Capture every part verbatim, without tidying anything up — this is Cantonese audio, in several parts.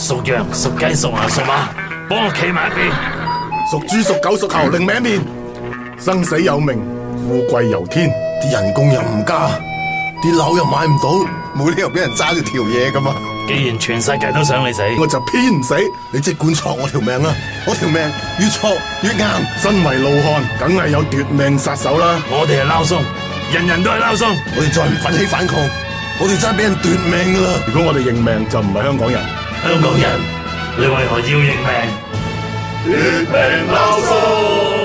屬羊、屬雞、屬牛、屬馬，幫我企埋一邊。 屬豬、屬狗、屬猴，另歪面。生死有命，富貴由天。啲人工又唔加，啲樓又買唔到，冇理由俾人揸住條嘢噶嘛。 既然全世界都想你死， 我就偏唔死。你即管戳我條命啦，我條命越戳越硬。身為老漢，梗係有奪命殺手啦。 我哋係撈鬆，人人都係撈鬆。 我哋再唔奮起反抗，我哋真係俾人奪命噶啦。如果我哋認命，就唔係香港人。 香港人，你為何要認命？奪命撈鬆。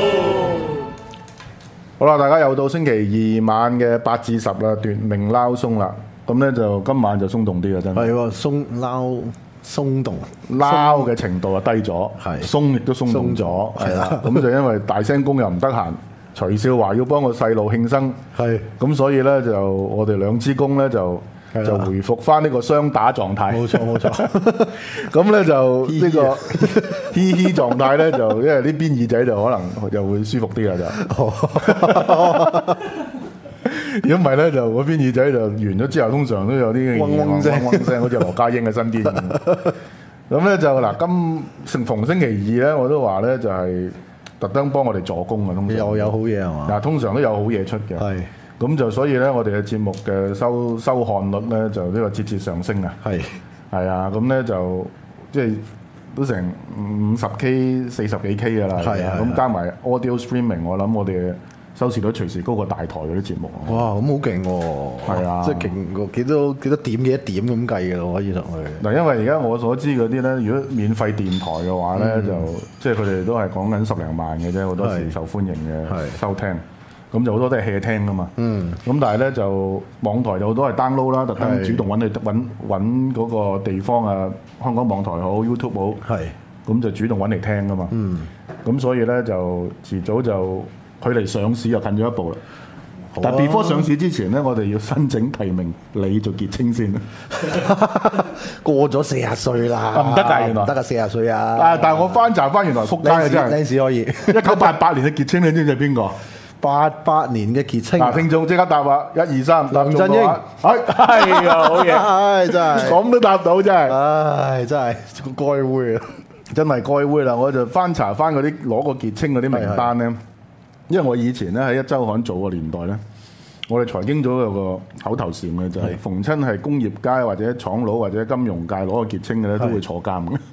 好啦，大家又到星期二晚嘅八至十啦，奪命撈鬆啦。咁咧就今晚就鬆動啲嘅真係。 係喎，鬆撈鬆動， 撈嘅程度啊低咗， 係鬆亦都鬆動咗，係啦。咁就因為大聲公又唔得閒，徐少華要幫個細路慶生，係咁所以咧就我哋兩支公咧就就回復翻呢個雙打狀態。 冇錯冇錯。 咁咧就呢個嘻嘻狀態咧，就因為呢邊耳仔就可能就會舒服啲啦就。如果唔係咧，就嗰邊耳仔就完咗之後，通常都有啲嗡嗡聲，嗡聲好似羅家英嘅身邊咁。咁咧就嗱，今逢逢星期二咧，我都話咧就係特登幫我哋助攻嘅，通常又有好嘢係嘛？ 嗱，通常都有好嘢出嘅。係咁就所以咧，我哋嘅節目嘅收收看率咧就呢個節節上升啊。係係啊，咁咧就即係都成五十 K、四十幾 K 㗎啦。係啊，咁加埋 audio streaming，我諗我哋收視率隨時高過大台嗰啲節目。 哇，咁好勁喎！係啊，即係勁過幾多幾多點幾多點咁計嘅咯，可以同佢。 嗱，因為而家我所知嗰啲咧，如果免費電台嘅話咧，嗯、就即係佢哋都係講緊十零萬嘅啫，好多時受歡迎嘅收聽。咁就好多都係 hea 聽噶嘛。嗯。咁但係咧就網台就好多係 download 啦，特登主動揾你揾揾嗰個地方啊，香港網台好 YouTube 好。係。咁就主動揾嚟聽噶嘛。嗯。咁所以咧就遲早就。距離上市又近咗一步啦，啊、但係 before 上市之前咧，我哋要申請提名你做傑青先。 過咗四十歲啦， 唔得㗎，原來唔得㗎，四十歲啊！ 但係但係我翻查翻原來撲街嘅真係， 靚士可以。 一九八八年嘅傑青，你知唔知係邊個？ 八八年嘅傑青。 嗱，聽眾即刻答啊！一二三， 林振英。 係係啊，好嘢！ 唉，真係咁都答到真係。 唉，真係該會啊！ 真係該會啦！我就翻查翻嗰啲攞個傑青嗰啲名單咧。因為我以前咧喺一週刊做嘅年代咧，我哋財經組有個口頭禪嘅就係、是、逢親係工業界或者廠佬或者金融界攞個傑青嘅咧，都會坐監嘅。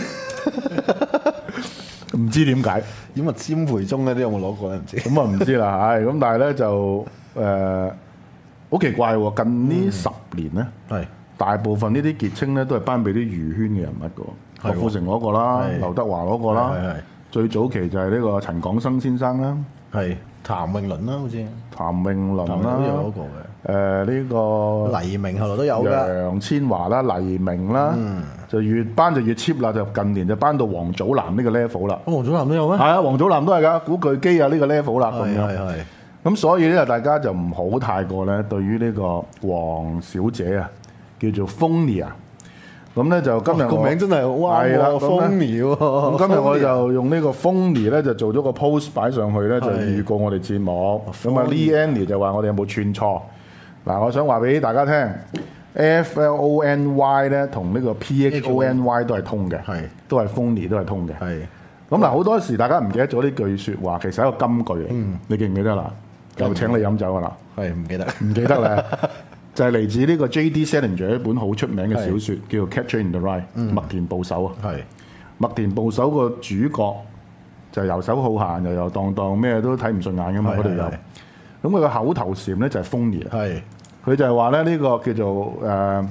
唔知點解？ 點啊？詹培忠嗰啲有冇攞過咧？唔知。 咁啊唔知啦，唉，咁但係咧就誒好、呃、奇怪喎！近呢十年咧，係、嗯、大部分呢啲傑青咧都係頒俾啲娛圈嘅人物嘅，郭富城攞過啦，劉德華攞過啦，最早期就係呢個陳廣生先生啦。係譚詠麟啦，好似譚詠麟啦， 都有嗰個嘅。 誒呢個黎明後來都有㗎。 楊千嬅啦，黎明啦，嗯、就越班就越 cheap 啦，就近年就班到王祖藍呢個 level 啦。 王祖藍都有咩？係啊，王祖藍都係㗎，古巨基啊呢個 level 啦咁樣。 係係。 咁所以咧，大家就唔好太過咧，對於呢個黃小姐啊，叫做 Fonny 啊。咁咧就今日個名真係好啱喎，Fonny 喎。 咁今日我就用呢個 Fonny 咧，就做咗個 post 擺上去咧，就預告我哋節目。咁啊，Lee Annie 就話我哋有冇串錯？嗱，我想話俾大家聽 ，F L O N Y 咧同呢個 P H O N Y 都係通嘅，係都係 Fonny 都係通嘅。係咁嗱，好多時大家唔記得咗呢句説話，其實係一個金句嚟。嗯，你記唔記得啦？又請你飲酒㗎啦？ 係唔記得？ 唔記得咧。就係嚟自呢個 J D Salinger 一本好出名嘅小説，叫做《Catcher in the Rye》，麥田捕手啊。係麥田捕手個主角就係遊手好閒，又遊蕩蕩，咩都睇唔順眼㗎嘛。嗰度有咁佢個口頭禪咧就係 Fonny 啊。係佢就係話咧呢個叫做誒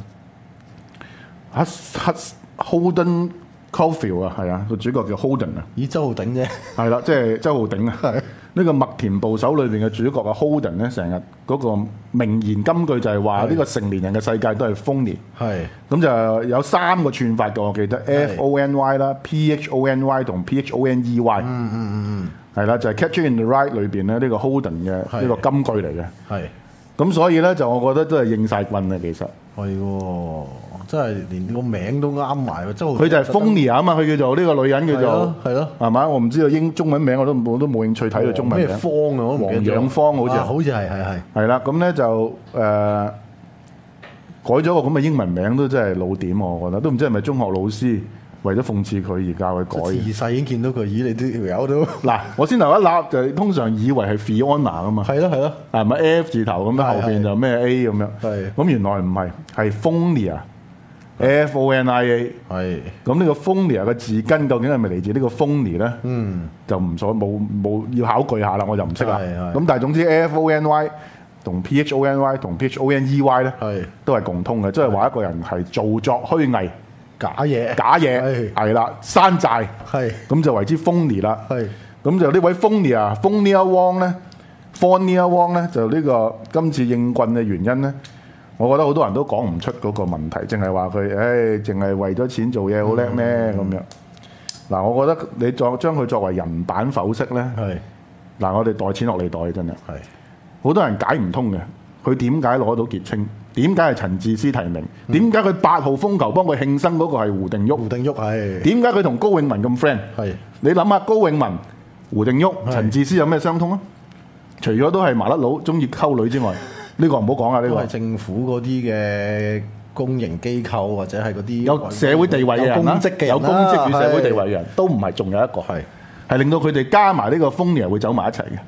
Hus Hus Holden Caulfield 啊，係啊，個主角叫 Holden 啊。 咦，周浩鼎啫。係啦，即係周浩鼎啊。係。呢個麥田捕手裏邊嘅主角嘅 Holden 咧，成日嗰個名言金句就係話呢個成年人嘅世界都係 Fonny。係咁就有三個串法嘅，我記得 F O N Y 啦、P H O N Y 同 P H O N E Y。嗯嗯嗯嗯，係啦，就係、是、Catcher in the Rye 裏邊咧呢個 Holden 嘅呢個金句嚟嘅。係咁，所以咧就我覺得都係應晒棍啊，其實係喎。真係連個名都啱埋喎，周佢就係 Fonny 啊嘛，佢叫做呢個女人叫做係咯，係嘛？我唔知道英中文名，我都我都冇興趣睇佢中文名。咩芳啊？黃養芳好似，好似係係係係啦。咁咧就誒改咗個咁嘅英文名都真係老點，我覺得都唔知係咪中學老師為咗諷刺佢而教佢改嘅。 自細已經見到佢，咦？你啲條友都嗱，我先頭一立就係通常以為係 Fiona 噶嘛， 係咯係咯， 係咪 F 字頭咁樣，後邊就咩 A 咁樣， 係咁原來唔係，係 Fonia，F O N I A， 係咁呢個 Fonia 嘅字根究竟係咪嚟自呢個 Phony 咧？ 嗯， 就唔所冇冇要考據下啦，我就唔識啦。 係係咁但係總之 F O N Y 同 P H O N Y 同 P H O N E Y 咧， 係都係共通嘅，即係話一個人係造作虛偽、 假嘢假嘢係係啦，山寨係咁就為之 Phony 啦。 係咁就呢位 Fonia Fonia Wong 咧 Fonia Wong 咧就呢個今次應棍嘅原因咧，我覺得好多人都講唔出嗰個問題，淨係話佢，誒，淨係為咗錢做嘢好叻咩咁樣。嗱，我覺得你作將佢作為人版剖析咧， 係嗱，我哋袋錢落你袋真係， 係好多人解唔通嘅。佢點解攞到傑青？點解係陳智思提名？點解佢八號風球幫佢慶生嗰個係胡定旭？ 胡定旭係點解佢同高永文咁 friend？ 係你諗下高永文、胡定旭、陳智思有咩相通啊？除咗都係麻甩佬中意溝女之外，呢個唔好講啊！呢個都係政府嗰啲嘅公營機構或者係嗰啲有社會地位嘅人啦， 有公職嘅人啦有公職與社會地位嘅人都唔係，仲有一個係係令到佢哋加埋呢個Fonia會走埋一齊嘅，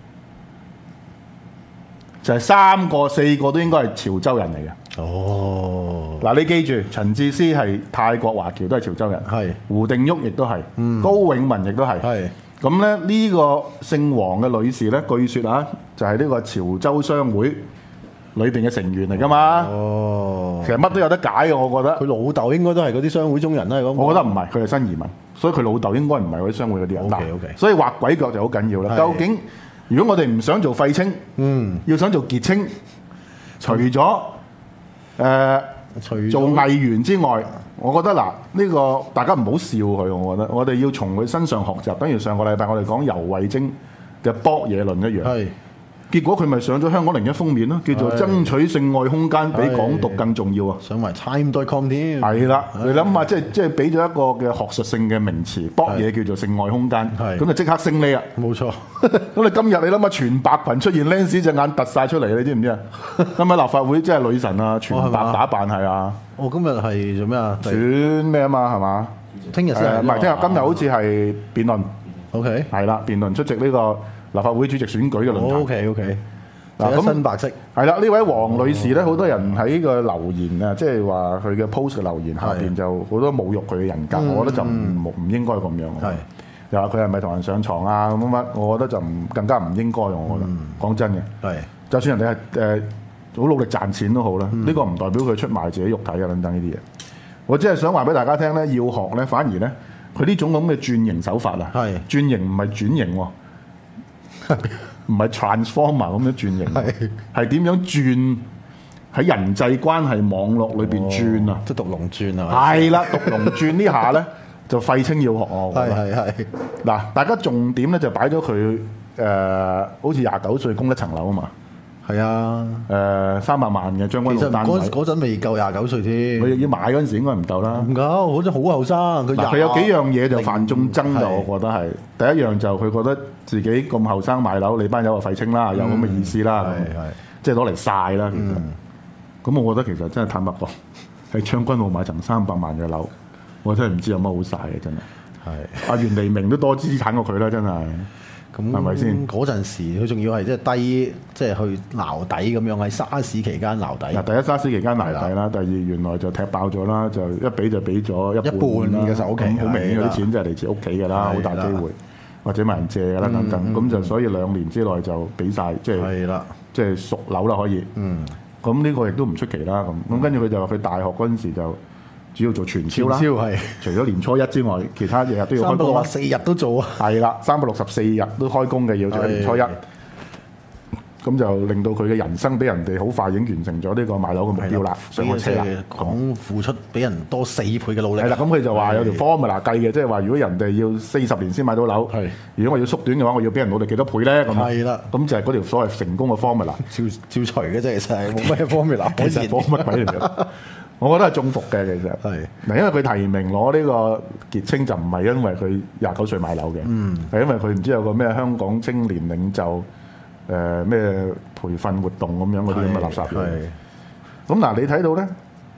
就係三個四個都應該係潮州人嚟嘅。 哦， 嗱，你記住，陳智思係泰國華僑，都係潮州人。 係胡定旭亦都係，高永文亦都係。 係咁咧，呢個姓黃嘅女士咧，據説啊，就係呢個潮州商會裏邊嘅成員嚟噶嘛。 哦， 其實乜都有得解嘅，我覺得。 佢老豆應該都係嗰啲商會中人啦。咁我覺得唔係，佢係新移民，所以佢老豆應該唔係嗰啲商會嗰啲人。 OK OK， 所以畫鬼腳就好緊要啦。究竟如果我哋唔想做廢青， 嗯， 要想做傑青，除咗誒、呃、 除咗做藝員之外，我覺得嗱，呢、個大家唔好笑佢，我覺得我哋要從佢身上學習。等於上個禮拜我哋講游蕙禎嘅博野論一樣。 係。 結果佢咪上咗香港零一封面咯，叫做爭取性愛空間比港獨更重要啊！ 上埋 time dot com 添， 係啦，你諗下，即係即係俾咗一個嘅學術性嘅名詞，博嘢叫做性愛空間，咁就即刻升呢啊！ 冇錯。 咁你今日你諗下，全白裙出現 Lens 隻眼突晒出嚟，你知唔知啊？今日立法會即係女神啊，全白打扮係啊！ 我今日係做咩啊？ 選咩啊嘛係嘛？ 聽日先係唔係聽日？今日好似係辯論。 OK。 係啦，辯論出席呢個立法會主席選舉嘅論壇。 OK OK。 嗱， 咁新白色係啦，呢位黃女士咧，好多人喺個留言啊，即係話佢嘅 post 嘅留言下邊就好多侮辱佢嘅人格，我覺得就唔唔應該咁樣。係又話佢係咪同人上床啊咁乜？我覺得就唔更加唔應該。我覺得講真嘅，係就算人哋係誒好努力賺錢都好啦，呢個唔代表佢出賣自己肉體啊等等呢啲嘢。我只係想話俾大家聽咧，要學咧，反而咧佢呢種咁嘅轉型手法啊，係轉型唔係轉型喎。唔係 transformer 咁樣轉型，係係點樣轉喺人際關係網絡裏邊轉啊？ 即係獨龍轉啊！ 係啦，獨龍轉呢下咧就廢青要學我。 係係係嗱，大家重點咧就擺咗佢誒，好似廿九歲供一層樓啊嘛。係啊，誒三百萬嘅將軍澳單位， 嗰嗰陣未夠廿九歲添。 佢要買嗰陣時應該唔夠啦。 唔夠，好似好後生。佢佢有幾樣嘢就犯眾憎嘅，我覺得係第一樣就佢覺得自己咁後生買樓，你班友話廢青啦，有咁嘅意思啦，即係攞嚟晒啦。其實，咁我覺得其實真係坦白講，喺將軍澳買層三百萬嘅樓，我真係唔知有乜好晒嘅，真係。係阿袁黎明都多資產過佢啦，真係。 咁係咪先？嗰陣時佢仲要係即係低，即係去撈底咁樣，喺沙士期間撈底。 嗱，第一沙士期間撈底啦，第二原來就踢爆咗啦，就一俾就俾咗一半嘅首期， 好明顯嗰啲錢就係嚟自屋企㗎啦，好大機會，或者問人借㗎啦等等，咁就所以兩年之內就俾晒，即係即係贖樓啦可以。嗯，咁呢個亦都唔出奇啦。咁咁跟住佢就話佢大學嗰陣時就主要做傳銷啦，除咗年初一之外，其他日日都要開工。三百六十四日都做啊！係啦，三百六十四日都開工嘅，要做年初一。咁就令到佢嘅人生比人哋好快已經完成咗呢個買樓嘅目標啦，上咗車啦。 講付出比人多四倍嘅努力。 係啦，咁佢就話有條 formula 計嘅，即係話如果人哋要四十年先買到樓，如果我要縮短嘅話，我要比人努力幾多倍咧？咁係啦，咁就係嗰條所謂成功嘅 formula。 照照除嘅啫，其實係冇咩 formula。 其實講乜鬼嚟嘅？我覺得係中伏嘅，其實係嗱，因為佢提名攞呢個傑青就唔係因為佢廿九歲買樓嘅，係、嗯、因為佢唔知有個咩香港青年領袖誒咩、呃、培訓活動咁樣嗰啲咁嘅垃圾嘢。咁嗱，你睇到咧，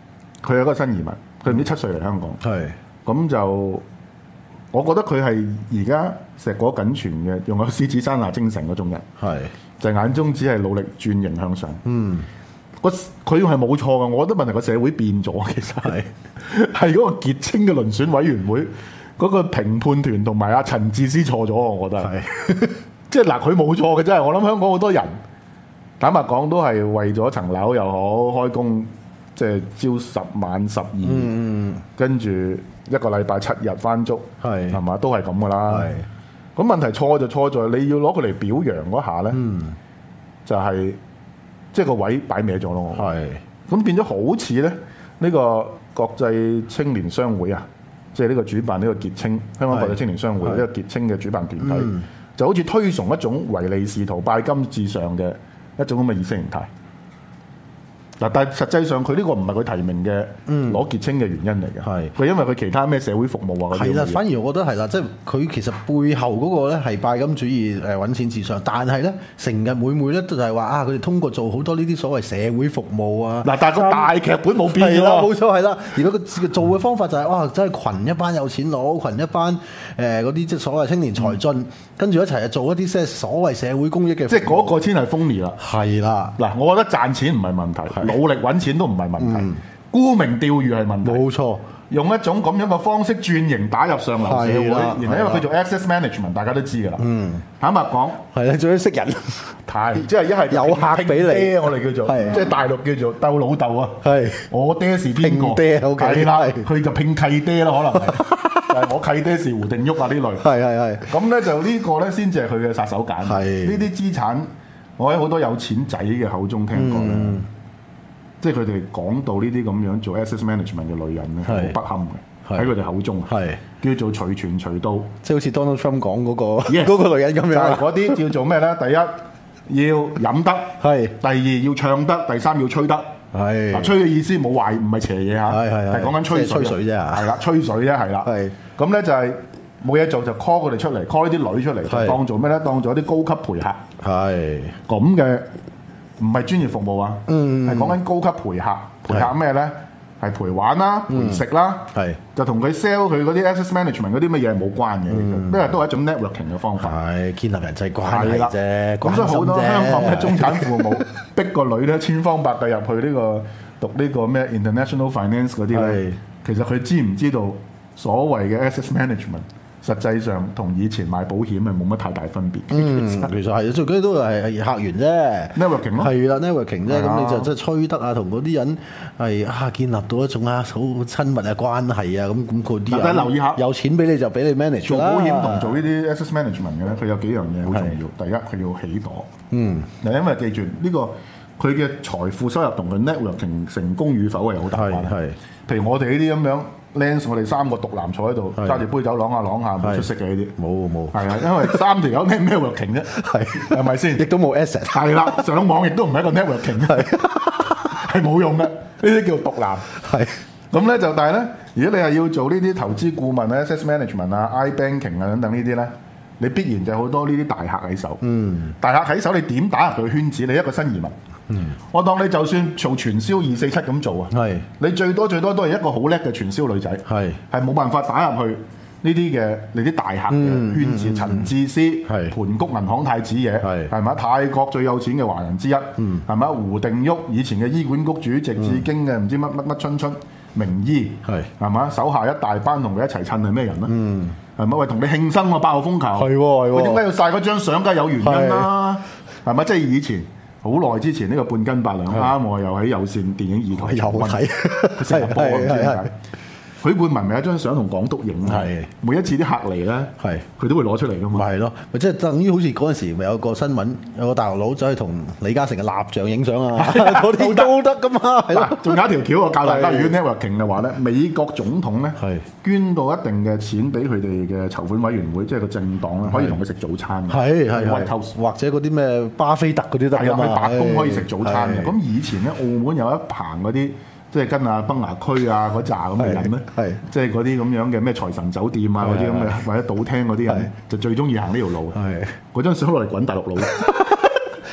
佢係一個新移民，佢唔知七歲嚟香港。 係咁就，我覺得佢係而家碩果僅存嘅，用有獅子山下精神嗰種人。 係就眼中只係努力轉型向上。 嗯， 個佢係冇錯嘅，我覺得問題個社會變咗，其實係係嗰個傑青嘅遴選委員會嗰、嗰個評判團同埋阿陳智思錯咗，我覺得係。即係嗱，佢冇錯嘅真係，我諗香港好多人坦白講都係為咗層樓又好開工，即係朝十晚十二、嗯，跟住一個禮拜七日翻足，係係嘛，都係咁噶啦。咁問題錯就錯在你要攞佢嚟表揚嗰下咧、嗯，就係即係個位擺歪咗咯。係咁變咗好似咧呢、呢個國際青年商會啊，即係呢個主辦呢個傑青香港國際青年商會呢個傑青嘅主辦團體，嗯、就好似推崇一種唯利是圖、拜金至上嘅一種咁嘅意識形態。嗱，但係實際上佢呢個唔係佢提名嘅攞傑青嘅原因嚟嘅，係、嗯、佢因為佢其他咩社會服務啊嗰啲。係啦，反而我覺得係啦，即係佢其實背後嗰個咧係拜金主義誒揾錢至上，但係咧成日每每咧就係話啊，佢哋通過做好多呢啲所謂社會服務啊。嗱，但係個大劇本冇變啦，冇錯係啦。而嗰個做嘅方法就係、是、哇，真係群一班有錢佬，群一班誒嗰啲即係所謂青年才俊，嗯、跟住一齊做一啲即係所謂社會公益嘅。即係嗰個先係風啦。係啦，嗱，我覺得賺錢唔係問題。努力揾錢都唔係問題，嗯、沽名釣譽係問題。冇錯，用一種咁樣嘅方式轉型打入上流社會，然後因為佢做 access management， 大家都知㗎啦。嗯，坦白講，係啊，仲要識人，太即係一係有客俾你，我哋叫做，即係大陸叫做鬥老豆啊。係，我爹是邊個？爹好嘅，係啦，佢就拼契爹啦，可能係。就係我契爹是胡定旭啊呢類。係係係。咁咧就呢個咧先至係佢嘅殺手鐧。係。呢啲資產，我喺好多有錢仔嘅口中聽過咧。嗯即係佢哋講到呢啲咁樣做 asset management 嘅女人咧，好不堪嘅，喺佢哋口中係叫做隨傳隨到，即係好似 Donald Trump 講嗰個嗰、yes, 個女人咁樣。嗰啲叫做咩咧？第一要飲得，係；第二要唱得；第三要吹得。係嗱，吹嘅意思冇壞，唔係邪嘢嚇，係係係講緊吹水啫，係啦，吹水啫，係啦。係咁咧就係冇嘢做就 call 佢哋出嚟 ，call 啲女出嚟，就當做咩咧？當做一啲高級陪客。係咁嘅。唔係專業服務啊，係講緊高級陪客，陪客咩咧？係陪玩啦，陪食啦，係、嗯、就同佢 sell 佢嗰啲 access management 嗰啲乜嘢冇關嘅，因為都係一種 networking 嘅方法，係建立人際關係啫。咁所以好多香港嘅中產父母逼個女咧千方百計入去呢、呢個讀呢個咩 international finance 嗰啲咧，其實佢知唔知道所謂嘅 access management？實際上同以前買保險係冇乜太大分別。嗯，其實係最緊要都係係客源啫 ，networking 咯。係啦 ，networking 啫。咁你就即係吹得啊，同嗰啲人係啊建立到一種啊好親密嘅關係啊。咁咁嗰啲人留意下，有錢俾你就俾你 manage 做保險同做呢啲 asset management 嘅咧，佢有幾樣嘢好重要。第一，佢要起朵。嗯。嗱，因為記住呢、呢個佢嘅財富收入同佢 networking 成功與否係好大關係。係。譬如我哋呢啲咁樣。Lens 我哋三個獨男坐喺度，揸住杯酒啷下啷下，冇出息嘅呢啲，冇冇，係啊，因為三條友咩咩 networking 啫，係係咪先？亦都冇 asset，係啦，上網亦都唔係一個 networking，係係冇用嘅，呢啲叫獨男，係咁咧就，但係咧，如果你係要做呢啲投資顧問咧 asset management 啊、I-banking 啊等等呢啲咧，你必然就有好多呢啲大客喺手，嗯，大客喺手，你點打入佢圈子？你一個新移民。嗯，我當你就算做傳銷二四七咁做啊，係你最多最多都係一個好叻嘅傳銷女仔，係係冇辦法打入去呢啲嘅你啲大客嘅圈子。陳智思係盤谷銀行太子爺，係係咪泰國最有錢嘅華人之一，係咪胡定旭以前嘅醫管局主席，至經嘅唔知乜乜乜春春名醫，係係咪手下一大班同佢一齊襯係咩人咧？嗯，係咪喂同你慶生喎，八號風球係喎係喎，佢點解要晒嗰張相？梗係有原因啦，係咪即係以前？好耐之前呢、呢個半斤八兩啱我又喺有線電影二台有睇，佢成日播唔知點解。許冠文咪有張相同港督影，係每一次啲客嚟咧，係佢都會攞出嚟噶嘛。係咯，咪即係等於好似嗰陣時咪有個新聞，有個大陸佬走去同李嘉誠嘅蠟像影相啊，嗰啲都得噶嘛。係咯，仲有一條橋我教大家，如果 networking 嘅話咧，美國總統咧係捐到一定嘅錢俾佢哋嘅籌款委員會，即係個政黨咧，可以同佢食早餐。係係係，或者嗰啲咩巴菲特嗰啲得㗎嘛。喺白宮可以食早餐嘅。咁以前咧，澳門有一棚嗰啲。即係跟啊崩牙區啊嗰扎咁嘅人咧，係即係嗰啲咁樣嘅咩財神酒店啊嗰啲咁嘅或者賭廳嗰啲人，就最中意行呢條路。係嗰張相攞嚟滾大陸佬，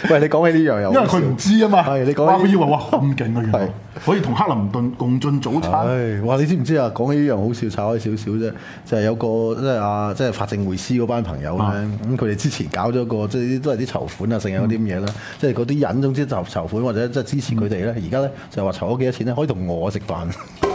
喂，你講起呢樣又因為佢唔知啊嘛。 係你講哇，佢以為哇咁勁啊，原來可以同克林頓共進早餐。 唉，哇！你知唔知啊？講起呢樣好笑，炒開少少啫，就係、是、有個即係啊，即係法政匯思嗰班朋友咧，咁佢哋之前搞咗個即係都係啲籌款啊，剩有啲咁嘢啦，即係嗰啲人總之籌籌款或者即係支持佢哋咧，而家咧就話籌咗幾多錢咧，可以同我食飯。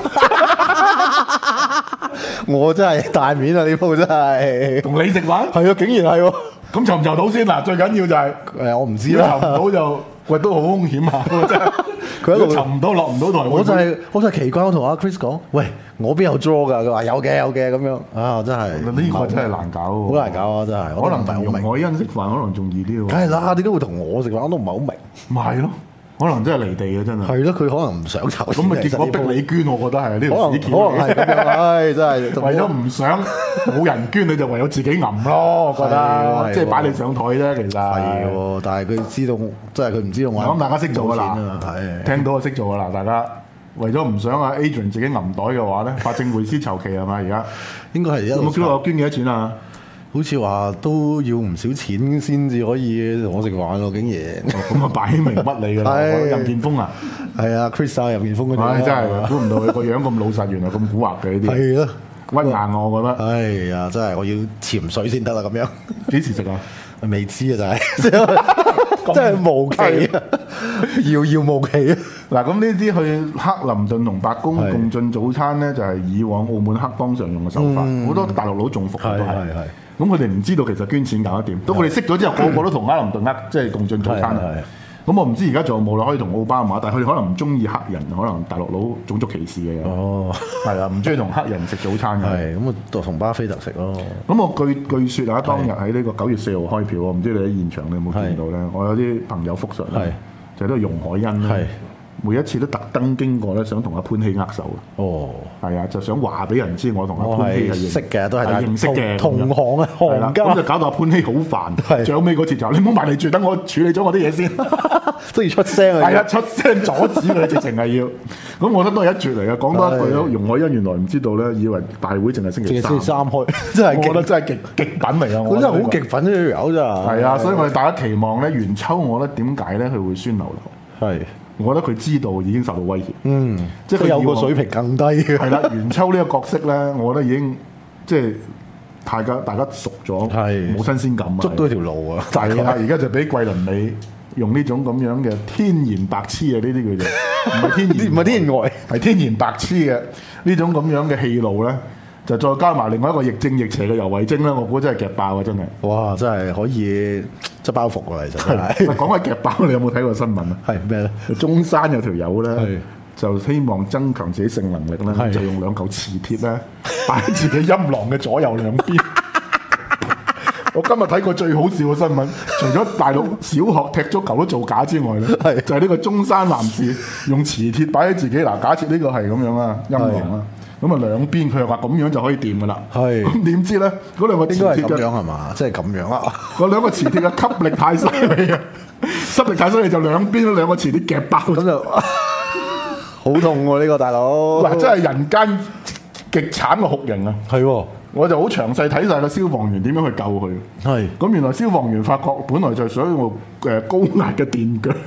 我真係大面啊！呢鋪真係同你食飯， 係啊，竟然係喎。 咁籌唔籌到先嗱？最緊要就係、是、 誒，我唔知啦。 籌唔到就喂都好風險啊！真係佢一路籌唔到落唔到台。 我就係、是、我就係奇怪，我同阿 Chris 講，喂，我邊有 draw 㗎？佢話有嘅有嘅咁樣啊！真係呢個真係難搞喎， 好難搞啊！真係， 可能同容海恩食飯可能仲易啲喎。 梗係啦，點解會同我食飯？我都唔係好明。 咪係咯。可能真係離地嘅真係。 係咯，佢可能唔想籌。 咁咪結果逼你捐，我覺得係呢條屎橋。 可能係咁樣，唉，真係為咗唔想冇人捐，你就唯有自己揞咯。我覺得即係擺你上台啫，其實。 係喎，但係佢知道，即係佢唔知道我。 咁大家識做㗎啦， 係聽到就識做㗎啦，大家。為咗唔想阿 Adrian 自己揞袋嘅話咧，法政匯思籌期係咪而家？ 應該係一路。 有冇叫我捐幾多錢啊？ 好似話都要唔少錢先至可以同我食飯喎，竟然咁啊擺明屈你㗎啦！任建峰啊， 係啊 Chris 啊，任建峰嗰啲， 唉真係估唔到佢個樣咁老實，原來咁蠱惑嘅呢啲。係咯，屈硬我覺得。 哎呀，真係我要潛水先得啦，咁樣幾時食啊？ 未知啊，就係真係無期啊，遙遙無期啊！ 嗱，咁呢啲去克林頓同白宮共進早餐咧，就係以往澳門黑幫常用嘅手法，好多大陸佬中伏嘅都係。咁佢哋唔知道其實捐錢搞得掂，當佢哋識咗之後，個個都同克林頓呃，即係共進早餐。咁我唔知而家仲有冇啦，可以同奧巴馬，但係佢哋可能唔中意黑人，可能大陸佬種族歧視嘅。哦，係啊，唔中意同黑人食早餐嘅。係咁啊，同巴菲特食咯。咁我據據説啊，當日喺呢個九月四號開票，我唔知你喺現場你有冇見到咧？我有啲朋友復述咧，就係都係容海恩咧。每一次都特登經過咧，想同阿潘希握手嘅。哦，係啊，就想話俾人知我同阿潘希係認識嘅，都係認識嘅同行啊，行家。咁就搞到阿潘希好煩。最後尾嗰次就你唔好埋嚟住，等我處理咗我啲嘢先，都要出聲啊！係啊，出聲阻止佢，直情係要。咁我覺得都係一絕嚟嘅。講多一句咯，容海恩原來唔知道咧，以為大會淨係星期三。星期三開，真係我覺得真係極極品嚟啊！佢真係好極品呢條友真係。係啊，所以我哋大家期望咧，袁秋，我覺得點解咧佢會宣流流？係。我覺得佢知道已經受到威脅，嗯，即係佢有個水平更低嘅。係啦，袁秋呢個角色咧，我覺得已經即係大家大家熟咗，係冇新鮮感啊，捉到條路啊。係啊，而家就俾桂綸鎂用呢種咁樣嘅天然白痴啊，呢啲叫做唔係天然，唔係天然呆，係天然白痴嘅呢種咁樣嘅戲路咧。就再加埋另外一個亦正亦邪嘅游蕙禎啦，我估真係夾爆啊！真係，哇！真係可以執包袱㗎，其實真係。講起夾爆，你有冇睇過新聞啊？係咩咧？中山有條友咧，就希望增強自己性能力咧，就用兩嚿磁鐵咧擺喺自己陰囊嘅左右兩邊。我今日睇過最好笑嘅新聞，除咗大陸小學踢足球都造假之外咧，就係呢個中山男士用磁鐵擺喺自己嗱，假設呢個係咁樣啊，陰囊啊。咁啊兩邊佢又話咁樣就可以掂噶啦，係咁點知咧？嗰兩個磁鐵嘅咁樣係嘛？即係咁樣啊！嗰兩個磁鐵嘅吸力太犀利啊！吸力太犀利就兩邊都兩個磁鐵夾爆，咁就好痛喎！呢個大佬嗱，真係人間極慘嘅酷刑啊！係喎，我就好詳細睇晒個消防員點樣去救佢。係咁，原來消防員發覺本來就係想用誒高壓嘅電鋸。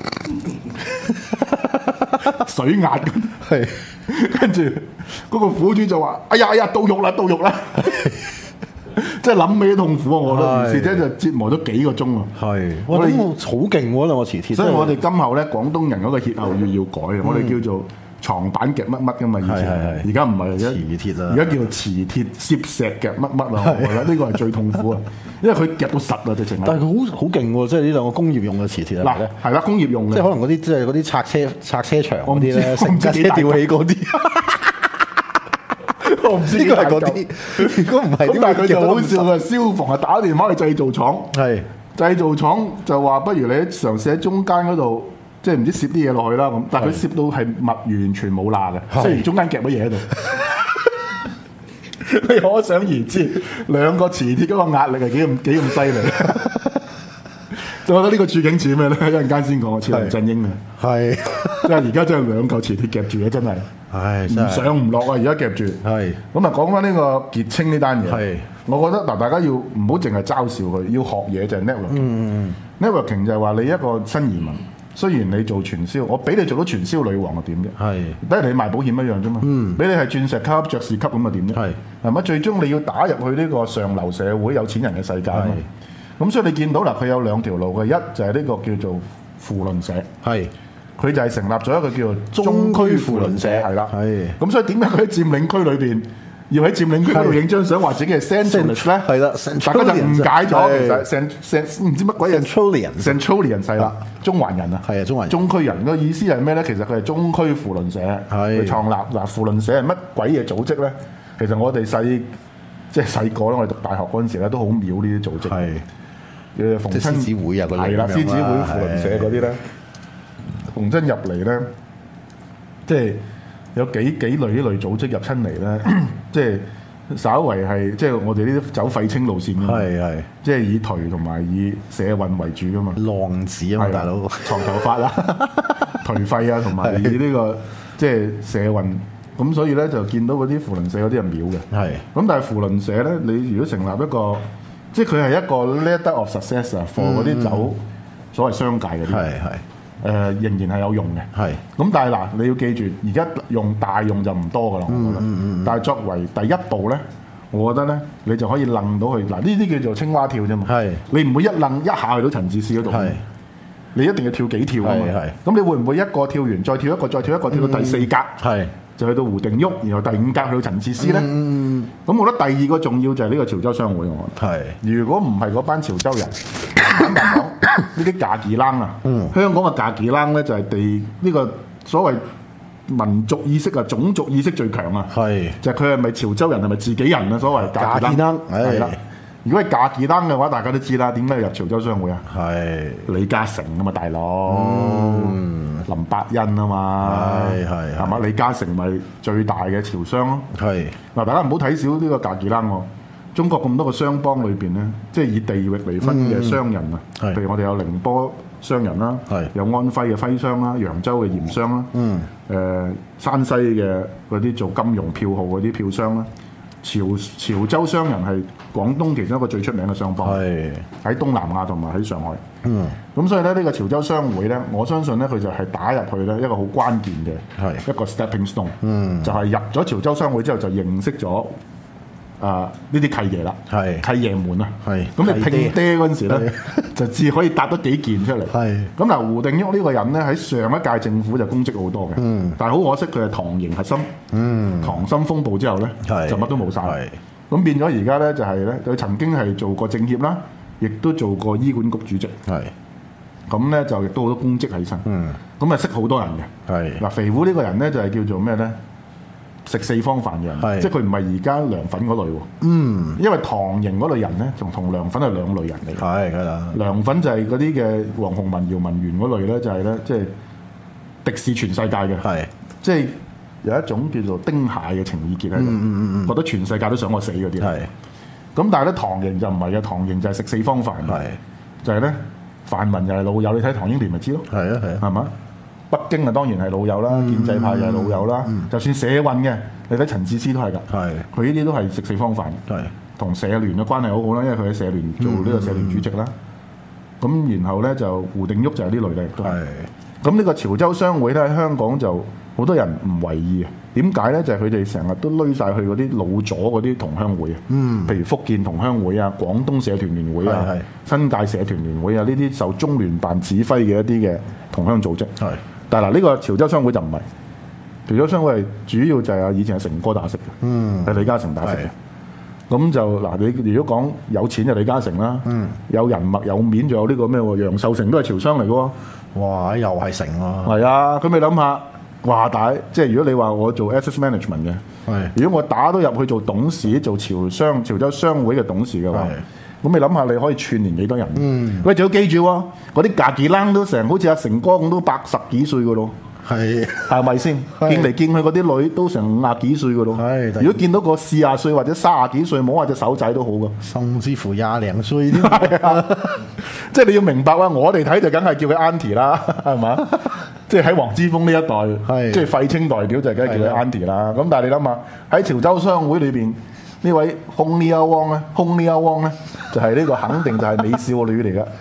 水壓咁，係跟住嗰個苦主就話：哎呀哎呀，到肉啦，到肉啦！即係諗起痛苦啊！我覺得，而且就折磨咗幾個鐘啊！係，我哋好勁喎，兩個磁鐵。所以我哋今後咧，廣東人嗰個歇後語要改，我哋叫做床板夾乜乜噶嘛。以前而家唔係磁鐵啦，而家叫做磁鐵攝石夾乜乜啊！我覺得呢個係最痛苦啊，因為佢夾到實啊，直情。但係佢好好勁喎，即係呢兩個工業用嘅磁鐵啊！嗱，係啦，工業用嘅，即係可能嗰啲即係嗰啲拆車拆車場嗰啲咧，成架車吊起嗰啲。我唔知呢個係嗰啲，如果唔係，咁但係佢就好笑嘅。消防係打電話去製造廠，係製造廠就話不如你嘗試喺中間嗰度，即係唔知攝啲嘢落去啦咁。但係佢攝到係密完全冇罅嘅，雖然中間夾咗嘢喺度。你可想而知，兩個磁鐵嗰個壓力係幾咁幾咁犀利。就覺得呢個處境似咩咧？一陣間先講，似梁振英啊，係即係而家真係兩嚿磁鐵夾住嘅，真係，唉，唔上唔落啊！而家夾住，係咁啊！講翻呢個傑青呢單嘢，係我覺得嗱，大家要唔好淨係嘲笑佢，要學嘢就係 network。嗯嗯 networking 就係話你一個新移民，雖然你做傳銷，我俾你做到傳銷女王又點啫？係，等於你賣保險一樣啫嘛。嗯，俾你係鑽石級、爵士級咁又點啫？係，係咪？最終你要打入去呢個上流社會有錢人嘅世界啊嘛。咁所以你見到啦，佢有兩條路嘅，一就係呢個叫做扶輪社，係，佢就係成立咗一個叫做中區扶輪社，係啦，係。咁所以點解佢喺佔領區裏邊要喺佔領區嗰度影張相，話自己係 centralist 咧？係啦，大家就誤解咗，其實 cent 唔知乜鬼嘢 centralian，centralian 係啦，中環人啊，係啊，中環中區人個意思係咩咧？其實佢係中區扶輪社去創立嗱，扶輪社係乜鬼嘢組織咧？其實我哋細即係細個啦，我哋讀大學嗰陣時咧都好秒呢啲組織，係誒逢親獅子會啊嗰啲係啦，獅子會扶輪社嗰啲咧，逢親入嚟咧，即係。有幾幾類呢類組織入親嚟咧，即係稍為係即係我哋呢啲走廢青路線嘅，係係，即係以頹同埋以社運為主噶嘛，浪子啊嘛，大佬長頭髮啦，頹廢啊，同埋以呢、呢個即係社運，咁所以咧就見到嗰啲扶輪社有啲人秒嘅，係，咁但係扶輪社咧，你如果成立一個，即係佢係一個 ladder of success 啊 for 嗰啲走所謂商界嗰啲，係係。誒、呃、仍然係有用嘅，係咁但係嗱，你要記住，而家用大用就唔多噶啦，我覺得。嗯嗯嗯、但係作為第一步咧，我覺得咧，你就可以楞到去嗱，呢啲叫做青蛙跳啫嘛。係你唔會一楞一下去到陳智思嗰度，係你一定要跳幾跳啊嘛。係咁你會唔會一個跳完再跳一個，再跳一個，跳到第四格？係、嗯、就去到胡定旭，然後第五格去到陳智思咧。嗯嗯咁我覺得第二個重要就係呢個潮州商會，我覺得係。如果唔係嗰班潮州人，坦白講。呢啲架幾冷啊！嗯、香港嘅架幾冷咧，就係地呢、呢個所謂民族意識啊、種族意識最強啊！係就係佢係咪潮州人係咪自己人啊？所謂架幾冷係啦。如果係架幾冷嘅話，大家都知啦。點解要入潮州商會啊？係李嘉誠啊嘛，大佬、嗯、林伯恩啊嘛，係係係嘛？李嘉誠咪最大嘅潮商咯。係嗱，大家唔好睇少呢個架幾冷喎。中國咁多個商幫裏邊咧，即係以地域嚟分嘅商人啊，嗯、譬如我哋有寧波商人啦，有安徽嘅徽商啦，揚州嘅鹽商啦，誒、嗯呃、山西嘅嗰啲做金融票號嗰啲票商啦，潮潮州商人係廣東其中一個最出名嘅商幫，喺東南亞同埋喺上海。嗯，咁所以咧呢、呢個潮州商會咧，我相信咧佢就係打入去咧一個好關鍵嘅一個 stepping stone，嗯、就係入咗潮州商會之後就認識咗。啊！呢啲契爺啦，係契爺們啊，係咁你拼爹嗰陣時咧，就至可以搭多幾件出嚟。係咁嗱，胡定旭呢個人咧喺上一屆政府就功績好多嘅，嗯，但係好可惜佢係唐營核心，嗯，溏心風暴之後咧，就乜都冇晒。係咁變咗而家咧就係咧，佢曾經係做過政協啦，亦都做過醫管局主席，係咁咧就亦都好多功績喺身，嗯，咁啊識好多人嘅，係嗱肥虎呢個人咧就係叫做咩咧？食四方飯嘅人，即係佢唔係而家涼粉嗰類喎。嗯，因為唐營嗰類人咧，同同涼粉係兩類人嚟。係㗎啦，涼粉就係嗰啲嘅黃鴻文、姚文元嗰類咧，就係咧，即係敵視全世界嘅。係，即係有一種叫做丁蟹嘅情意結喺度，嗯嗯嗯覺得全世界都想我死嗰啲。係，咁但係咧唐營就唔係嘅，唐營就係食四方飯。係，就係咧泛民又係老友，你睇唐英年咪知咯。係啊係啊，係嘛？北京啊，當然係老友啦，嗯、建制派又係老友啦。嗯、就算社運嘅，你睇陳智思都係㗎。係是，佢呢啲都係食四方飯。係是，同社聯嘅關係好好啦，因為佢喺社聯做呢個社聯主席啦。咁、嗯、然後咧就胡定旭就係呢類嘅。係是，咁呢個潮州商會咧喺香港就好多人唔為意啊。點解咧？就係佢哋成日都攏晒去嗰啲老左嗰啲同鄉會啊。嗯，譬如福建同鄉會啊、廣東社團聯會啊、新界社團聯會啊，呢啲受中聯辦指揮嘅一啲嘅同鄉組織。係。但係嗱，呢個潮州商會就唔係，潮州商會係主要就係啊以前係成哥打識嘅，嗯，係李嘉誠打識嘅。咁就嗱，你如果講有錢就李嘉誠啦，嗯，有人脈有面，仲有呢個咩喎？楊秀成都係潮商嚟嘅喎。哇！又係成啊！係啊，咁你諗下，話大即係如果你話我做 asset management 嘅，係是，如果我打到入去做董事，做潮商潮州商會嘅董事嘅話。咁你諗下，你可以串聯幾多人？嗯，喂，仲要記住喎，嗰啲架幾冷都成，好似阿成哥咁都百十幾歲嘅咯。係，係咪先？見嚟見去嗰啲女都成五廿幾歲嘅咯。係，如果見到個四廿歲或者三廿幾歲摸下隻手仔都好嘅，甚至乎廿零歲添。即係你要明白啦，我哋睇就梗係叫佢 auntie 啦，係嘛？即係喺黃之鋒呢一代，即係廢青代表就梗係叫佢 auntie 啦。咁但係你諗下喺潮州商會裏邊。呢位空呢阿汪咧，空呢阿汪咧，就係、是、呢個肯定就係美少女嚟噶。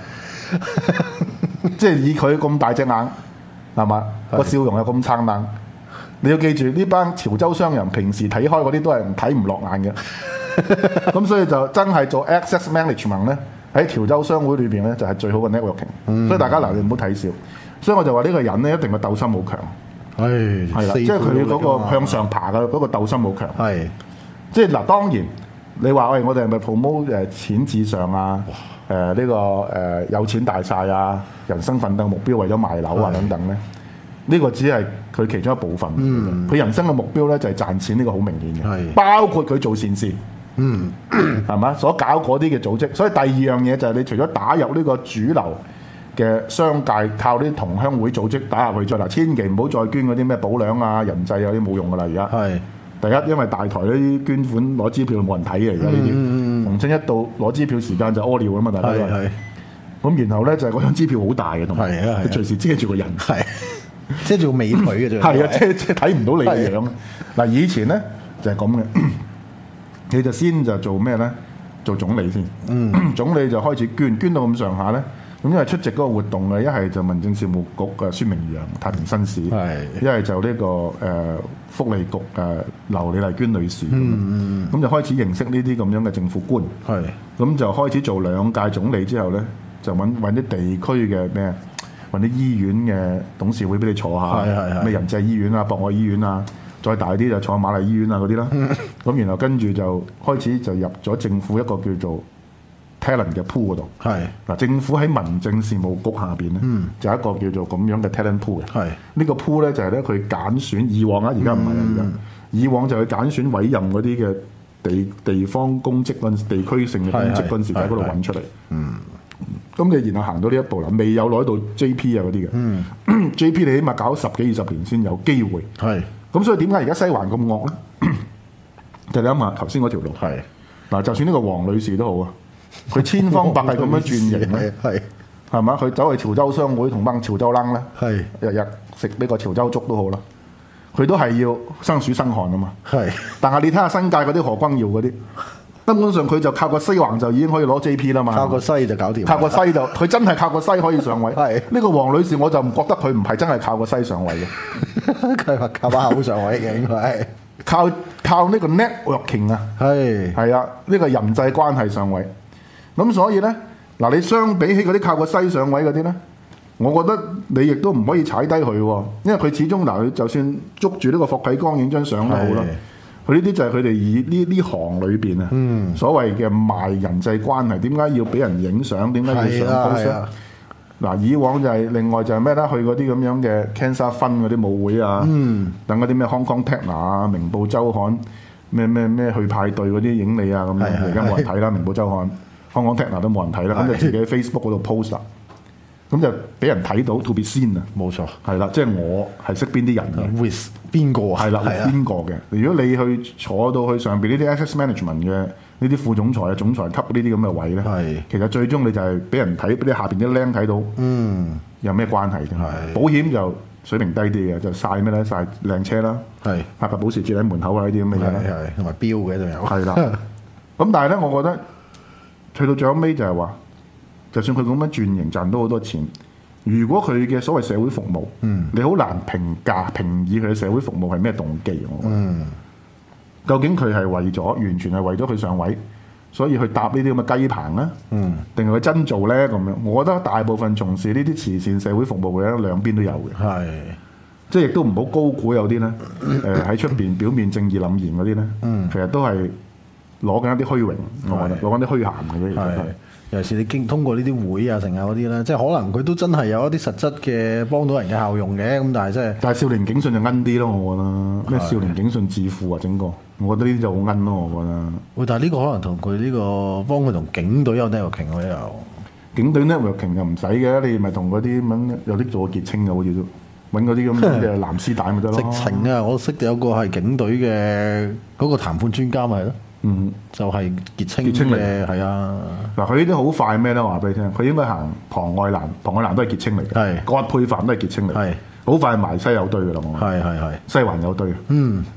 即係以佢咁大隻眼，係嘛，個笑容又咁燦爛。你要記住呢班潮州商人平時睇開嗰啲都係睇唔落眼嘅，咁所以就真係做 access management 咧，喺潮州商會裏邊咧就係最好嘅 networking，嗯、所以大家嗱你唔好睇笑，所以我就話呢個人咧一定個鬥心好強，係係啦，即係佢嗰個向上爬嘅嗰個鬥心好強，係即係嗱當然你話喂我哋係咪 promote 誒錢至上啊？誒呢、呃這個誒、呃、有錢大晒啊，人生奮鬥目標為咗賣樓啊等等咧，呢、這個只係佢其中一部分。佢、嗯、人生嘅目標咧就係賺錢，呢、這個好明顯嘅。係包括佢做善事，嗯，係嘛？所搞嗰啲嘅組織。所以第二樣嘢就係你除咗打入呢個主流嘅商界，靠啲同鄉會組織打入去再嗱，千祈唔好再捐嗰啲咩保良啊、人際啊啲冇用噶啦，而家係。第一，因為大台呢啲捐款攞支票冇人睇嘅，而家呢啲逢親一到攞支票時間就屙尿啊嘛，大家都係。咁然後咧就係嗰張支票好大嘅，同埋佢隨時遮住個人，係遮住個美腿嘅啫。係啊，遮遮睇唔到你嘅樣。嗱，以前咧就係咁嘅，你就先就做咩咧？做總理先。嗯，總理就開始捐，捐到咁上下咧。咁因為出席嗰個活動嘅，一係就民政事務局嘅孫明揚太平紳士，一係就呢、這個誒、呃、福利局誒劉李麗娟女士，咁、嗯嗯、就開始認識呢啲咁樣嘅政府官，咁就開始做兩屆總理之後咧，就揾揾啲地區嘅咩，揾啲醫院嘅董事會俾你坐下，咩仁濟醫院啊、博愛醫院啊，再大啲就坐瑪麗醫院啊嗰啲啦，咁、嗯、然後跟住就開始就入咗政府一個叫做talent 嘅 pool 嗰度，係嗱政府喺民政事務局下邊咧，嗯、就有一個叫做咁樣嘅 talent pool 嘅，係呢個 pool 咧就係咧佢揀選以往啊，而家唔係啊，而家、嗯、以往就去揀選委任嗰啲嘅地地方公職嗰陣地區性嘅公職嗰陣時就喺嗰度揾出嚟，嗯，咁你然後行到呢一步啦，未有攞到 J P 啊嗰啲嘅，嗯，J P 你起碼搞十幾二十年先有機會，係，咁所以點解而家西環咁惡咧？就你諗下頭先嗰條路，係嗱，就算呢個黃女士都好啊。佢千方百計咁樣轉型咧，係係嘛？佢走去潮州商會同班潮州僆咧，係日日食呢個潮州粥都好啦。佢都係要生暑生汗啊嘛。係，但係你睇下新界嗰啲何君堯嗰啲，根本上佢就靠個西環就已經可以攞 J P 啦嘛。靠個西就搞掂。靠個西就佢真係靠個西可以上位。係呢個黃女士我就唔覺得佢唔係真係靠個西上位嘅，佢話靠把口上位嘅應該係。靠靠呢個 networking 啊，係係啊，呢、呢個人際關係上位。咁所以咧，嗱你相比起嗰啲靠個西上位嗰啲咧，我覺得你亦都唔可以踩低佢喎，因為佢始終嗱，佢就算捉住呢個霍啟剛影張相都好啦，佢呢啲就係佢哋以呢呢行裏邊啊，嗯、所謂嘅賣人際關係，點解要俾人影相？點解要上 post？嗱，以往就係、是、另外就係咩咧？去嗰啲咁樣嘅 Cancer Fund 嗰啲舞會啊，嗯、等嗰啲咩 Hong Kong Techno 啊、明報週刊咩咩咩去派對嗰啲影你啊咁樣，而家冇人睇啦，明報週刊。香港 Techno 都冇人睇啦，咁就自己喺 Facebook 嗰度 post 啦，咁就俾人睇到 to be seen啊，冇錯，係啦，即係我係識邊啲人嘅 with 邊個係啦 with 邊個嘅。如果你去坐到去上邊呢啲 access management 嘅呢啲副總裁啊、總裁級呢啲咁嘅位咧，係其實最終你就係俾人睇，俾啲下邊啲僆睇到，嗯，有咩關係嘅？係保險就水平低啲嘅，就曬咩咧？曬靚車啦，係拍個保時捷喺門口啊呢啲咁嘅嘢啦，係同埋標嘅仲有，係啦。咁但係咧，我覺得。去到最後尾就係話，就算佢咁樣轉型賺到好多錢，如果佢嘅所謂社會服務，嗯、你好難評價評議佢嘅社會服務係咩動機？我覺得，嗯、究竟佢係為咗完全係為咗佢上位，所以去搭呢啲咁嘅雞棚咧，定係佢真做咧咁樣？我覺得大部分從事呢啲慈善社會服務嘅兩邊都有嘅，係即係亦都唔好高估有啲咧，誒喺出邊表面正義凜然嗰啲咧，嗯、其實都係。攞緊一啲虛榮，我覺得攞緊啲虛閒嘅嘢。尤其是你經通過呢啲會啊，成啊嗰啲咧，即係可能佢都真係有一啲實質嘅幫到人嘅效用嘅。咁但係即係，但係少年警訊就奀啲咯，我覺得。咩少年警訊致富啊，整個，我覺得呢啲就好奀咯，我覺得。喂，但係呢個可能同佢呢個幫佢同警隊有 networking 喎又。警隊 networking 又唔使嘅，你咪同嗰啲咁有啲做結清嘅，好似都揾嗰啲咁嘅藍絲帶咪得咯。直情啊！我識有個係警隊嘅嗰個談判專家咪係咯。嗯，就係結清結清嘅，係啊。嗱，佢呢啲好快咩咧？話俾你聽，佢應該行龐愛蘭，龐愛蘭都係結清嚟嘅，係葛珮帆都係結清嚟，係好快埋西有堆嘅啦。我係係係西環有堆，嗯，